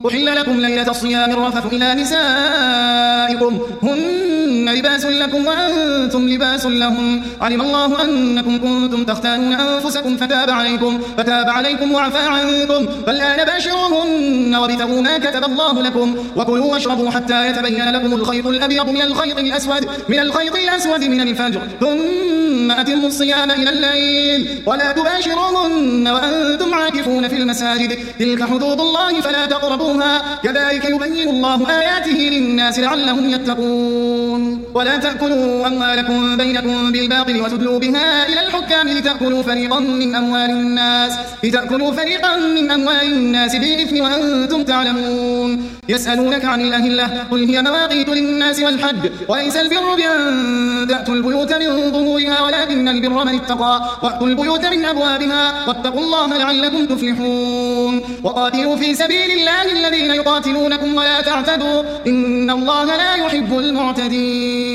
أحل لكم ليلة الصيام الرفث إلى نسائكم هن لباس لكم وأنتم لباس لهم علم الله أنكم كنتم تختانون أنفسكم فتاب عليكم وعفى عنكم فالآن باشروهن وابتغوا ما كتب الله لكم وكلوا واشربوا حتى يتبين لكم الخيط الأبيض من الخيط الأسود من الفجر ثم أتموا الصيام إلى الليل ولا تباشروهن وأنتم عاكفون في المساجد تلك حدود الله فلا تقربوها كذلك يبين الله آياته للناس لعلهم يتقون ولا تأكلوا أموالكم بينكم بالباطل وتدلوا بها إلى الحكام لتأكلوا فريقا من أموال الناس بالإثم وأنتم تعلمون يسألونك عن الأهلة قل هي مواقيت للناس والحج وليس البر بأن تأتوا البيوت من ظهورها ولكن البر من اتقى وأتوا البيوت من أبوابها واتقوا الله لعلكم تفلحون وقاتلوا في سبيل الله الذين يقاتلونكم ولا تعتدوا إن الله لا يحب المعتدين